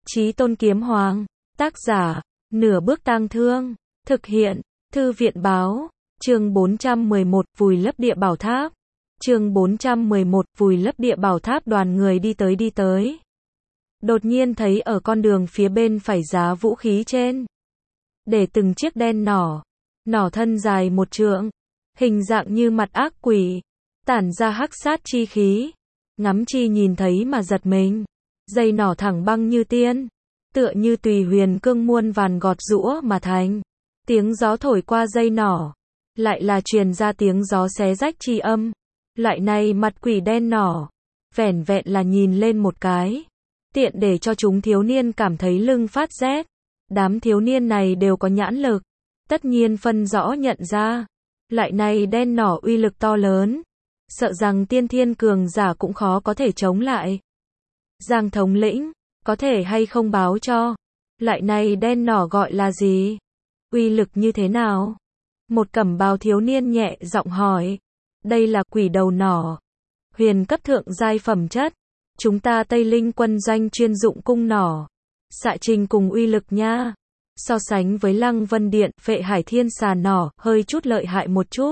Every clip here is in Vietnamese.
Chí Tôn Kiếm Hoàng. Tác giả, Nửa Bước Tang Thương. Thực hiện, Thư viện Báo. Chương 411, vùi lấp địa bảo tháp. Chương 411, vùi lấp địa bảo tháp. Đoàn người đi tới. Đột nhiên thấy ở con đường phía bên phải giá vũ khí trên, để từng chiếc đen nỏ. Nỏ thân dài 1 trượng, hình dạng như mặt ác quỷ, tản ra hắc sát chi khí. Ngắm chi nhìn thấy mà giật mình. Dây nỏ thẳng băng như tiên, tựa như tùy huyền cương muôn vàn gọt giũa mà thành. Tiếng gió thổi qua dây nỏ, lại là truyền ra tiếng gió xé rách chi âm. Loại này mặt quỷ đen nỏ, vẻn vẹn là nhìn lên một cái, tiện để cho chúng thiếu niên cảm thấy lưng phát rét. Đám thiếu niên này đều có nhãn lực, tất nhiên phân rõ nhận ra, loại này đen nỏ uy lực to lớn, sợ rằng tiên thiên cường giả cũng khó có thể chống lại. Giang thống lĩnh, có thể hay không báo cho, loại này đen nỏ gọi là gì? Uy lực như thế nào? Một cẩm bào thiếu niên nhẹ giọng hỏi. Đây là quỷ đầu nỏ, huyền cấp thượng giai phẩm chất. Chúng ta Tây Linh quân doanh chuyên dụng cung nỏ, xạ trình cùng uy lực nha. So sánh với Lăng Vân Điện, Phệ Hải Thiên Xà nỏ, hơi chút lợi hại một chút.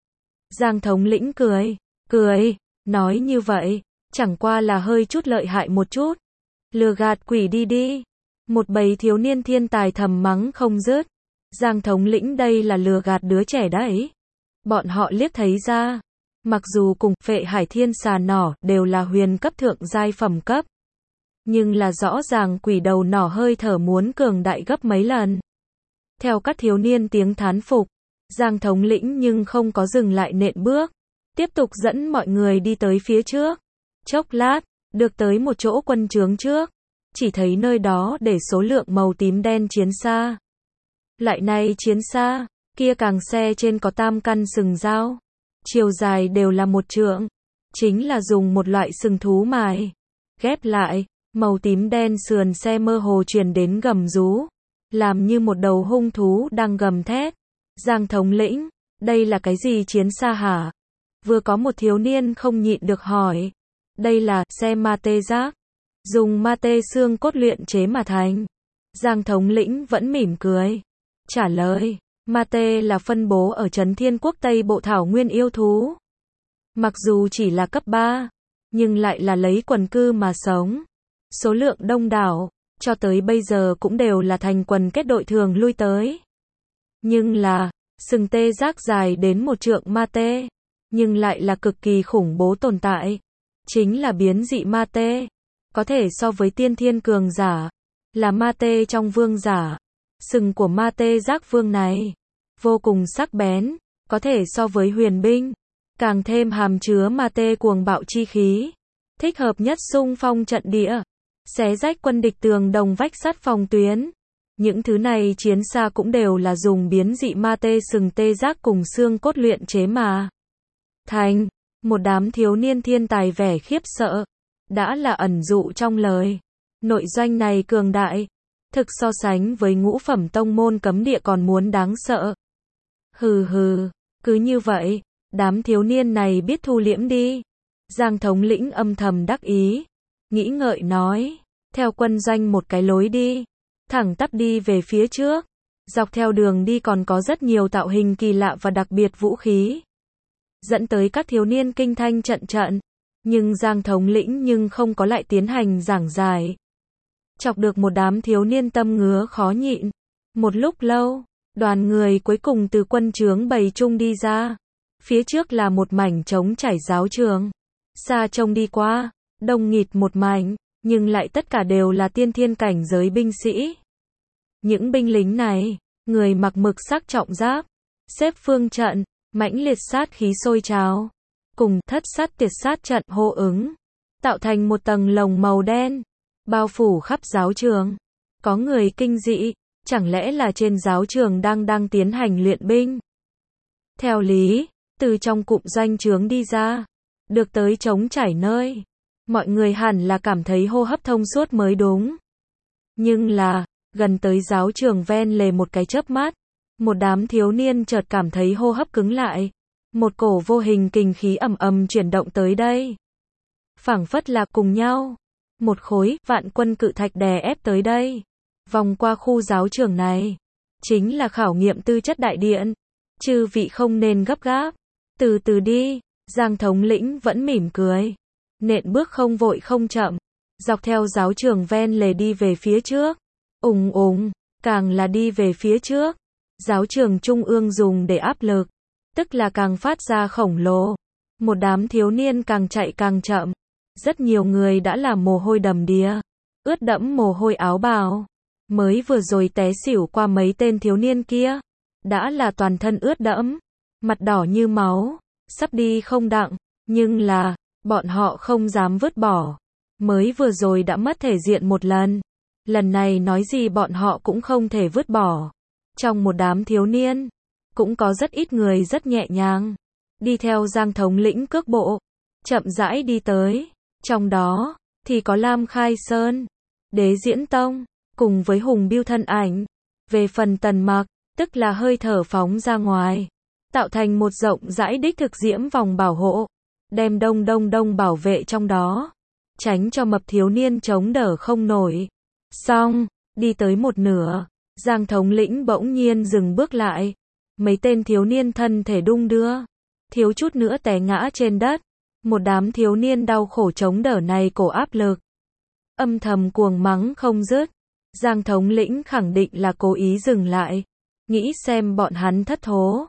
Giang thống lĩnh cười, nói như vậy, chẳng qua là hơi chút lợi hại một chút. Lừa gạt quỷ đi. Một bầy thiếu niên thiên tài thầm mắng không dứt. Giang thống lĩnh đây là lừa gạt đứa trẻ đấy. Bọn họ liếc thấy ra, mặc dù cùng Phệ Hải Thiên Xà nỏ đều là huyền cấp thượng giai phẩm cấp, nhưng là rõ ràng quỷ đầu nỏ hơi thở muốn cường đại gấp mấy lần. Theo các thiếu niên tiếng thán phục, Giang thống lĩnh nhưng không có dừng lại nện bước, tiếp tục dẫn mọi người đi tới phía trước. Chốc lát, được tới một chỗ quân trướng trước, chỉ thấy nơi đó để số lượng màu tím đen chiến xa. Loại này chiến xa, kia càng xe trên có 3 căn sừng dao, chiều dài đều là 1 trượng, chính là dùng một loại sừng thú mài ghép lại. Màu tím đen sườn xe mơ hồ truyền đến gầm rú, làm như một đầu hung thú đang gầm thét. Giang thống lĩnh, đây là cái gì chiến xa hả? Vừa có một thiếu niên không nhịn được hỏi. Đây là xe ma tê giác, dùng ma tê xương cốt luyện chế mà thành. Giang thống lĩnh vẫn mỉm cười, trả lời, ma tê là phân bố ở Trấn Thiên Quốc Tây Bộ thảo nguyên yêu thú. Mặc dù chỉ là cấp 3, nhưng lại là lấy quần cư mà sống. Số lượng đông đảo, cho tới bây giờ cũng đều là thành quần kết đội thường lui tới. Nhưng là, sừng tê giác dài đến 1 trượng ma tê, nhưng lại là cực kỳ khủng bố tồn tại. Chính là biến dị ma tê, có thể so với tiên thiên cường giả, là ma tê trong vương giả. Sừng của ma tê giác vương này, vô cùng sắc bén, có thể so với huyền binh, càng thêm hàm chứa ma tê cuồng bạo chi khí, thích hợp nhất xung phong trận địa, xé rách quân địch tường đồng vách sắt phòng tuyến. Những thứ này chiến xa cũng đều là dùng biến dị ma tê sừng tê giác cùng xương cốt luyện chế mà thành. Một đám thiếu niên thiên tài vẻ khiếp sợ, đã là ẩn dụ trong lời. Nội doanh này cường đại, thực so sánh với ngũ phẩm tông môn cấm địa còn muốn đáng sợ. Hừ, cứ như vậy, đám thiếu niên này biết thu liễm đi. Giang thống lĩnh âm thầm đắc ý, nghĩ ngợi nói, theo quân doanh một cái lối đi, thẳng tắp đi về phía trước. Dọc theo đường đi còn có rất nhiều tạo hình kỳ lạ và đặc biệt vũ khí, dẫn tới các thiếu niên kinh thanh trận. Nhưng Giang thống lĩnh nhưng không có lại tiến hành giảng giải, chọc được một đám thiếu niên tâm ngứa khó nhịn. Một lúc lâu, đoàn người cuối cùng từ quân trướng bầy chung đi ra. Phía trước là một mảnh trống trải giáo trường, xa trông đi qua, đông nghịt một mảnh, nhưng lại tất cả đều là tiên thiên cảnh giới binh sĩ. Những binh lính này, người mặc mực sắc trọng giáp, xếp phương trận, mãnh liệt sát khí sôi trào, cùng thất sát tiệt sát trận hô ứng, tạo thành một tầng lồng màu đen, bao phủ khắp giáo trường. Có người kinh dị, chẳng lẽ là trên giáo trường đang tiến hành luyện binh? Theo lý, từ trong cụm doanh trướng đi ra, được tới trống trải nơi, mọi người hẳn là cảm thấy hô hấp thông suốt mới đúng. Nhưng là, gần tới giáo trường ven lề một cái chớp mắt, một đám thiếu niên chợt cảm thấy hô hấp cứng lại. Một cổ vô hình kình khí ầm ầm chuyển động tới đây. Phảng phất là cùng nhau, một khối vạn quân cự thạch đè ép tới đây. Vòng qua khu giáo trường này, chính là khảo nghiệm tư chất đại điện. Chư vị không nên gấp gáp, từ từ đi. Giang thống lĩnh vẫn mỉm cười, nện bước không vội không chậm, dọc theo giáo trường ven lề đi về phía trước. Ùng ùng, càng là đi về phía trước, giáo trường trung ương dùng để áp lực, tức là càng phát ra khổng lồ. Một đám thiếu niên càng chạy càng chậm, rất nhiều người đã là mồ hôi đầm đìa, ướt đẫm mồ hôi áo bào. Mới vừa rồi té xỉu qua mấy tên thiếu niên kia, đã là toàn thân ướt đẫm, mặt đỏ như máu, sắp đi không đặng, nhưng là, bọn họ không dám vứt bỏ. Mới vừa rồi đã mất thể diện một lần, lần này nói gì bọn họ cũng không thể vứt bỏ. Trong một đám thiếu niên, cũng có rất ít người rất nhẹ nhàng, đi theo Giang thống lĩnh cước bộ, chậm rãi đi tới. Trong đó, thì có Lam Khai Sơn, Đế Diễn Tông, cùng với Hùng Bưu thân ảnh. Về phần Tần Mặc, tức là hơi thở phóng ra ngoài, tạo thành một rộng rãi đích thực diễm vòng bảo hộ, đem đông bảo vệ trong đó, tránh cho mập thiếu niên chống đỡ không nổi. Xong, đi tới một nửa, Giang thống lĩnh bỗng nhiên dừng bước lại. Mấy tên thiếu niên thân thể đung đưa, thiếu chút nữa té ngã trên đất. Một đám thiếu niên đau khổ chống đỡ này cổ áp lực, âm thầm cuồng mắng không dứt. Giang thống lĩnh khẳng định là cố ý dừng lại, nghĩ xem bọn hắn thất thố.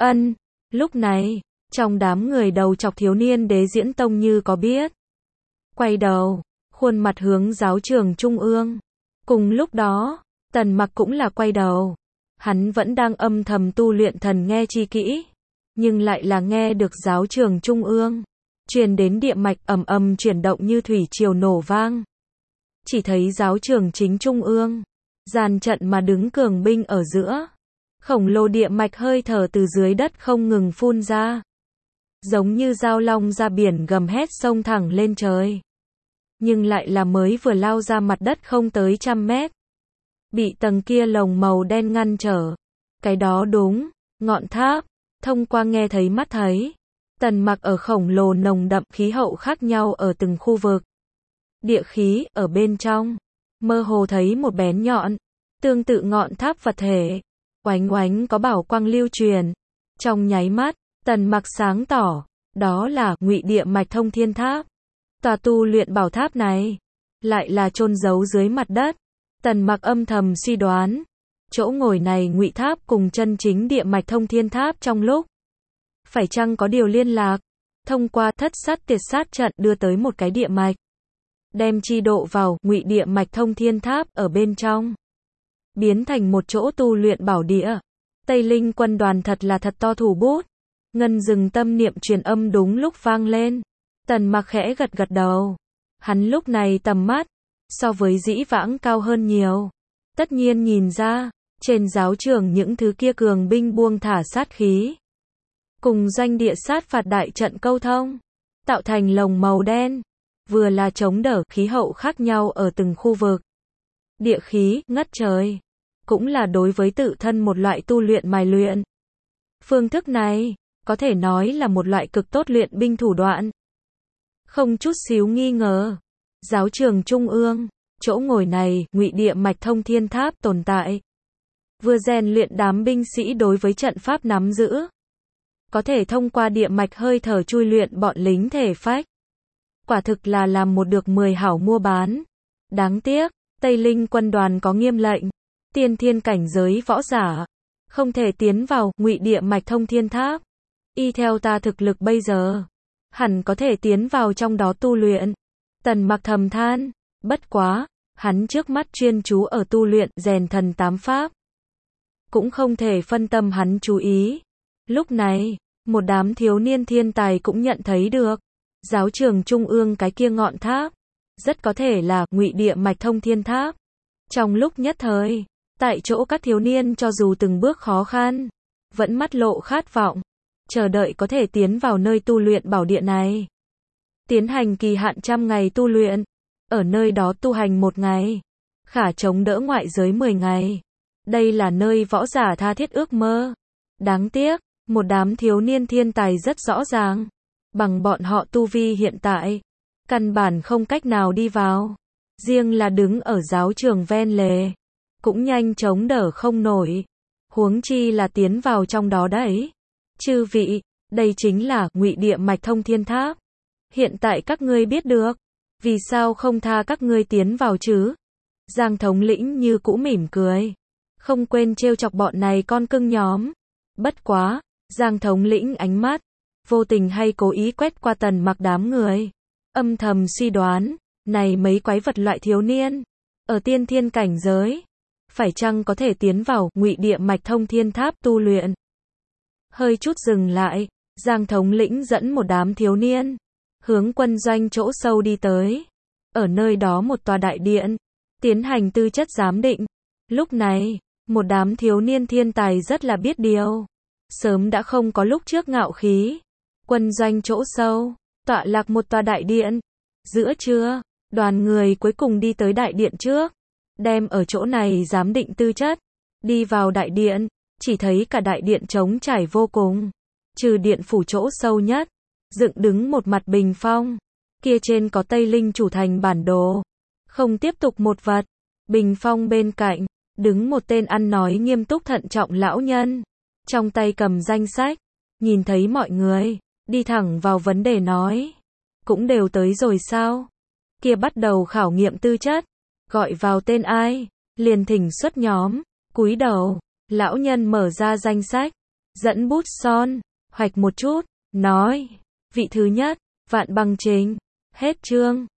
Lúc này, trong đám người đầu chọc thiếu niên Đế Diễn Tông như có biết, quay đầu, khuôn mặt hướng giáo trường trung ương. Cùng lúc đó, Tần Mặc cũng là quay đầu. Hắn vẫn đang âm thầm tu luyện thần nghe chi kỹ, nhưng lại là nghe được giáo trường trung ương truyền đến địa mạch ầm ầm chuyển động như thủy triều nổ vang. Chỉ thấy giáo trường chính trung ương, dàn trận mà đứng cường binh ở giữa. Khổng lồ địa mạch hơi thở từ dưới đất không ngừng phun ra, giống như dao long ra biển gầm hét xông thẳng lên trời. Nhưng lại là mới vừa lao ra mặt đất không tới 100 mét, bị tầng kia lồng màu đen ngăn trở. Cái đó đúng, ngọn tháp, thông qua nghe thấy mắt thấy. Tần Mặc ở khổng lồ nồng đậm khí hậu khác nhau ở từng khu vực. Địa khí ở bên trong, mơ hồ thấy một bén nhọn, tương tự ngọn tháp vật thể, oánh oánh có bảo quang lưu truyền. Trong nháy mắt, Tần Mặc sáng tỏ, đó là Ngụy Địa Mạch Thông Thiên Tháp. Tòa tu luyện bảo tháp này, lại là chôn giấu dưới mặt đất. Tần Mặc âm thầm suy đoán, chỗ ngồi này Ngụy Tháp cùng chân chính Địa Mạch Thông Thiên Tháp trong lúc phải chăng có điều liên lạc, thông qua thất sát tiệt sát trận đưa tới một cái địa mạch, đem chi độ vào Ngụy Địa Mạch Thông Thiên Tháp ở bên trong, biến thành một chỗ tu luyện bảo địa. Tây Linh quân đoàn thật là thật to thủ bút. Ngân dừng tâm niệm truyền âm đúng lúc vang lên. Tần Mặc khẽ gật gật đầu. Hắn lúc này tầm mắt, so với dĩ vãng cao hơn nhiều. Tất nhiên nhìn ra, trên giáo trường những thứ kia cường binh buông thả sát khí, cùng doanh địa sát phạt đại trận câu thông, tạo thành lồng màu đen, vừa là chống đỡ khí hậu khác nhau ở từng khu vực. Địa khí, ngất trời, cũng là đối với tự thân một loại tu luyện mài luyện. Phương thức này, có thể nói là một loại cực tốt luyện binh thủ đoạn. Không chút xíu nghi ngờ, giáo trường trung ương, chỗ ngồi này, Ngụy Địa Mạch Thông Thiên Tháp tồn tại, vừa rèn luyện đám binh sĩ đối với trận pháp nắm giữ, có thể thông qua địa mạch hơi thở chui luyện bọn lính thể phách. Quả thực là làm một được 10 hảo mua bán. Đáng tiếc, Tây Linh quân đoàn có nghiêm lệnh, tiên thiên cảnh giới võ giả không thể tiến vào Ngụy Địa Mạch Thông Thiên Tháp. Y theo ta thực lực bây giờ, hẳn có thể tiến vào trong đó tu luyện. Tần Mặc thầm than, bất quá, hắn trước mắt chuyên chú ở tu luyện rèn thần tám pháp, cũng không thể phân tâm hắn chú ý. Lúc này, một đám thiếu niên thiên tài cũng nhận thấy được, giáo trường trung ương cái kia ngọn tháp, rất có thể là Ngụy Địa Mạch Thông Thiên Tháp. Trong lúc nhất thời, tại chỗ các thiếu niên cho dù từng bước khó khăn, vẫn mắt lộ khát vọng, chờ đợi có thể tiến vào nơi tu luyện bảo địa này. Tiến hành kỳ hạn 100 ngày tu luyện, ở nơi đó tu hành 1 ngày, khả chống đỡ ngoại giới 10 ngày. Đây là nơi võ giả tha thiết ước mơ. Đáng tiếc, một đám thiếu niên thiên tài rất rõ ràng, bằng bọn họ tu vi hiện tại, căn bản không cách nào đi vào. riêng là đứng ở giáo trường ven lề, cũng nhanh chóng đỡ không nổi. Huống chi là tiến vào trong đó đấy. Chư vị, đây chính là Ngụy Địa Mạch Thông Thiên Tháp. Hiện tại các ngươi biết được, vì sao không tha các ngươi tiến vào chứ? Giang thống lĩnh như cũ mỉm cười, không quên trêu chọc bọn này con cưng nhóm. Bất quá, Giang thống lĩnh ánh mắt, vô tình hay cố ý quét qua Tần Mặc đám người. Âm thầm suy đoán, này mấy quái vật loại thiếu niên, ở tiên thiên cảnh giới, phải chăng có thể tiến vào Ngụy Địa Mạch Thông Thiên Tháp tu luyện? Hơi chút dừng lại, Giang thống lĩnh dẫn một đám thiếu niên, hướng quân doanh chỗ sâu đi tới. Ở nơi đó một tòa đại điện, tiến hành tư chất giám định. Lúc này, một đám thiếu niên thiên tài rất là biết điều, sớm đã không có lúc trước ngạo khí. Quân doanh chỗ sâu, tọa lạc một tòa đại điện. Giữa trưa, đoàn người cuối cùng đi tới đại điện trước, đem ở chỗ này giám định tư chất. Đi vào đại điện, chỉ thấy cả đại điện trống trải vô cùng, trừ điện phủ chỗ sâu nhất, dựng đứng một mặt bình phong, kia trên có Tây Linh chủ thành bản đồ. Không tiếp tục một vật, bình phong bên cạnh, đứng một tên ăn nói nghiêm túc thận trọng lão nhân, trong tay cầm danh sách, nhìn thấy mọi người, đi thẳng vào vấn đề nói, cũng đều tới rồi sao? Kia bắt đầu khảo nghiệm tư chất, gọi vào tên ai, liền thỉnh xuất nhóm, cúi đầu, lão nhân mở ra danh sách, dẫn bút son, hoạch một chút, nói, vị thứ nhất, Vạn Bằng Trình, hết chương.